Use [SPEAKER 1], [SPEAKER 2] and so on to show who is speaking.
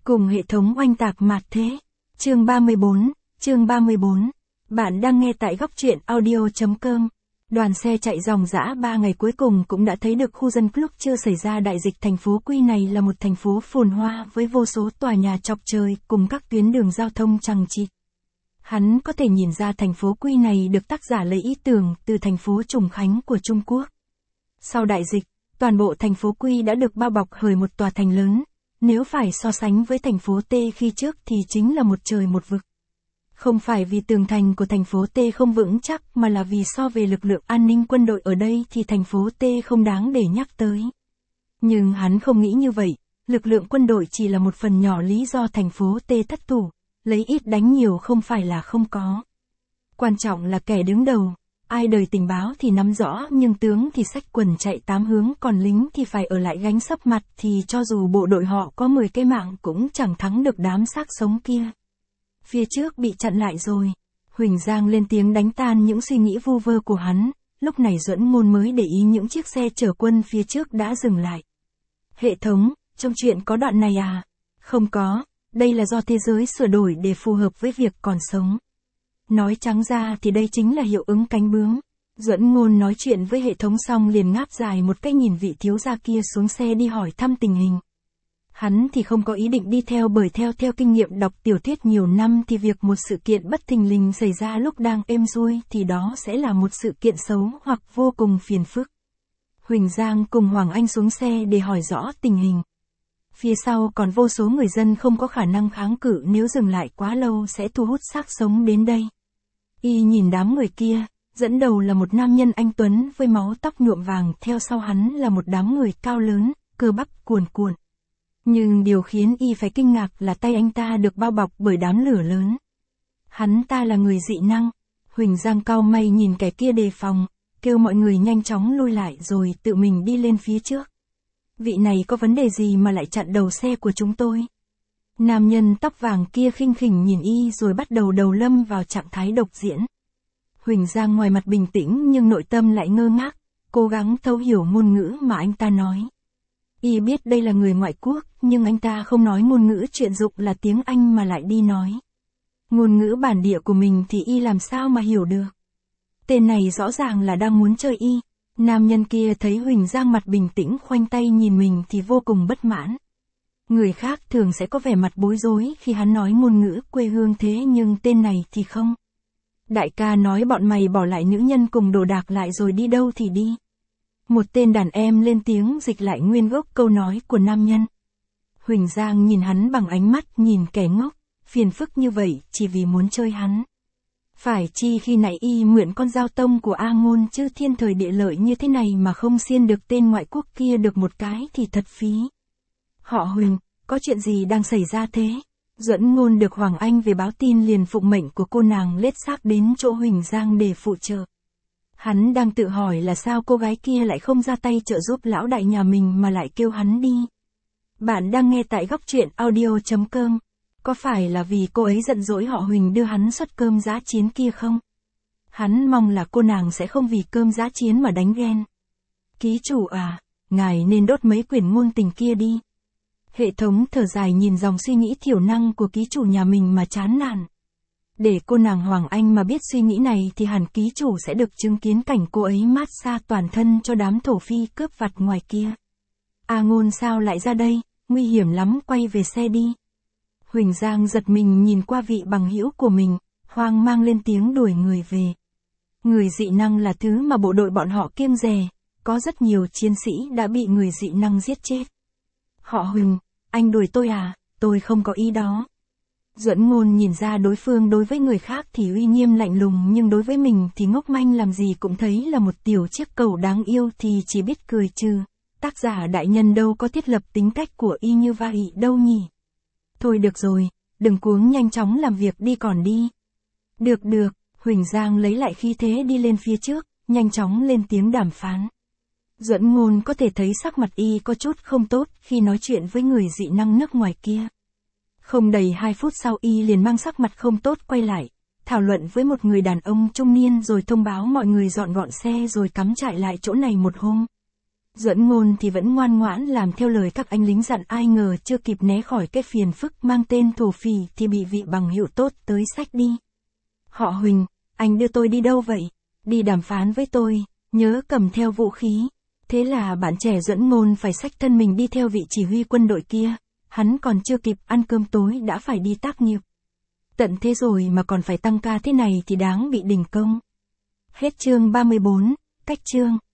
[SPEAKER 1] Cùng hệ thống oanh tạc mạt thế. Chương 34. Bạn đang nghe tại góc truyện audio.com. Đoàn xe chạy ròng rã 3 ngày cuối cùng cũng đã thấy được khu dân lúc chưa xảy ra đại dịch. Thành phố Quy này là một thành phố phồn hoa với vô số tòa nhà chọc trời cùng các tuyến đường giao thông chằng chịt. Hắn có thể nhìn ra thành phố Quy này được tác giả lấy ý tưởng từ thành phố Trùng Khánh của Trung Quốc. Sau đại dịch, toàn bộ thành phố Quy đã được bao bọc bởi một tòa thành lớn. Nếu phải so sánh với thành phố T khi trước thì chính là một trời một vực. Không phải vì tường thành của thành phố T không vững chắc mà là vì so về lực lượng an ninh quân đội ở đây thì thành phố T không đáng để nhắc tới. Nhưng hắn không nghĩ như vậy, lực lượng quân đội chỉ là một phần nhỏ lý do thành phố T thất thủ, lấy ít đánh nhiều không phải là không có. Quan trọng là kẻ đứng đầu, ai đời tình báo thì nắm rõ nhưng tướng thì xách quần chạy 8 hướng còn lính thì phải ở lại gánh sấp mặt thì cho dù bộ đội họ có 10 cái mạng cũng chẳng thắng được đám xác sống kia. Phía trước bị chặn lại rồi. Huỳnh Giang lên tiếng đánh tan những suy nghĩ vu vơ của hắn, lúc này Duẫn Ngôn mới để ý những chiếc xe chở quân phía trước đã dừng lại. Hệ thống, trong chuyện có đoạn này à? Không có, đây là do thế giới sửa đổi để phù hợp với việc còn sống. Nói trắng ra thì đây chính là hiệu ứng cánh bướm. Duẫn Ngôn nói chuyện với hệ thống xong liền ngáp dài một cái nhìn vị thiếu gia kia xuống xe đi hỏi thăm tình hình. Hắn thì không có ý định đi theo bởi theo kinh nghiệm đọc tiểu thuyết nhiều năm thì việc một sự kiện bất thình lình xảy ra lúc đang êm xuôi thì đó sẽ là một sự kiện xấu hoặc vô cùng phiền phức. Huỳnh Giang cùng Hoàng Anh xuống xe để hỏi rõ tình hình. Phía sau còn vô số người dân không có khả năng kháng cự nếu dừng lại quá lâu sẽ thu hút xác sống đến đây. Y nhìn đám người kia, dẫn đầu là một nam nhân anh tuấn với máu tóc nhuộm vàng, theo sau hắn là một đám người cao lớn, cơ bắp cuồn cuộn. Nhưng điều khiến Y phải kinh ngạc là tay anh ta được bao bọc bởi đám lửa lớn. Hắn ta là người dị năng. Huỳnh Giang cau mày nhìn kẻ kia đề phòng, kêu mọi người nhanh chóng lui lại rồi tự mình đi lên phía trước. Vị này có vấn đề gì mà lại chặn đầu xe của chúng tôi? Nam nhân tóc vàng kia khinh khỉnh nhìn Y rồi bắt đầu lâm vào trạng thái độc diễn. Huỳnh Giang ngoài mặt bình tĩnh nhưng nội tâm lại ngơ ngác, cố gắng thấu hiểu ngôn ngữ mà anh ta nói. Y biết đây là người ngoại quốc, nhưng anh ta không nói ngôn ngữ chuyên dụng là tiếng Anh mà lại đi nói ngôn ngữ bản địa của mình thì Y làm sao mà hiểu được. Tên này rõ ràng là đang muốn chơi Y. Nam nhân kia thấy Huỳnh Giang mặt bình tĩnh khoanh tay nhìn mình thì vô cùng bất mãn. Người khác thường sẽ có vẻ mặt bối rối khi hắn nói ngôn ngữ quê hương thế nhưng tên này thì không. Đại ca nói bọn mày bỏ lại nữ nhân cùng đồ đạc lại rồi đi đâu thì đi. Một tên đàn em lên tiếng dịch lại nguyên gốc câu nói của nam nhân. Huỳnh Giang nhìn hắn bằng ánh mắt nhìn kẻ ngốc, phiền phức như vậy chỉ vì muốn chơi hắn. Phải chi khi nãy Y mượn con dao tông của A Ngôn chứ thiên thời địa lợi như thế này mà không xiên được tên ngoại quốc kia được một cái thì thật phí. Họ Huỳnh, có chuyện gì đang xảy ra thế? Duẫn Ngôn được Hoàng Anh về báo tin liền phụng mệnh của cô nàng lết xác đến chỗ Huỳnh Giang để phụ trợ. Hắn đang tự hỏi là sao cô gái kia lại không ra tay trợ giúp lão đại nhà mình mà lại kêu hắn đi. Bạn đang nghe tại góc truyện audio.com. Có phải là vì cô ấy giận dỗi họ Huỳnh đưa hắn suất cơm giã chiến kia không? Hắn mong là cô nàng sẽ không vì cơm giã chiến mà đánh ghen. Ký chủ à, ngài nên đốt mấy quyển ngôn tình kia đi. Hệ thống thở dài nhìn dòng suy nghĩ thiểu năng của ký chủ nhà mình mà chán nản. Để cô nàng Hoàng Anh mà biết suy nghĩ này thì hẳn ký chủ sẽ được chứng kiến cảnh cô ấy mát xa toàn thân cho đám thổ phi cướp vặt ngoài kia. A Ngôn sao lại ra đây, nguy hiểm lắm, quay về xe đi. Huỳnh Giang giật mình nhìn qua vị bằng hữu của mình, hoang mang lên tiếng đuổi người về. Người dị năng là thứ mà bộ đội bọn họ kiêng dè, có rất nhiều chiến sĩ đã bị người dị năng giết chết. Họ Huỳnh, anh đuổi tôi à, tôi không có ý đó. Duẫn Ngôn nhìn ra đối phương đối với người khác thì uy nghiêm lạnh lùng nhưng đối với mình thì ngốc manh làm gì cũng thấy là một tiểu chiếc cầu đáng yêu thì chỉ biết cười trừ. Tác giả đại nhân đâu có thiết lập tính cách của Y như vậy đâu nhỉ. Thôi được rồi, đừng cuống, nhanh chóng làm việc đi còn đi. Được, Huỳnh Giang lấy lại khí thế đi lên phía trước, nhanh chóng lên tiếng đàm phán. Duẫn Ngôn có thể thấy sắc mặt Y có chút không tốt khi nói chuyện với người dị năng nước ngoài kia. Không đầy 2 phút sau Y liền mang sắc mặt không tốt quay lại, thảo luận với một người đàn ông trung niên rồi thông báo mọi người dọn gọn xe rồi cắm trại lại chỗ này một hôm. Duẫn Ngôn thì vẫn ngoan ngoãn làm theo lời các anh lính dặn, ai ngờ chưa kịp né khỏi cái phiền phức mang tên thổ phỉ thì bị vị bằng hữu tốt tới xách đi. Họ Huỳnh, anh đưa tôi đi đâu vậy? Đi đàm phán với tôi, nhớ cầm theo vũ khí. Thế là bạn trẻ Duẫn Ngôn phải xách thân mình đi theo vị chỉ huy quân đội kia. Hắn còn chưa kịp ăn cơm tối đã phải đi tác nghiệp. Tận thế rồi mà còn phải tăng ca thế này thì đáng bị đình công. Hết chương 34, cách chương.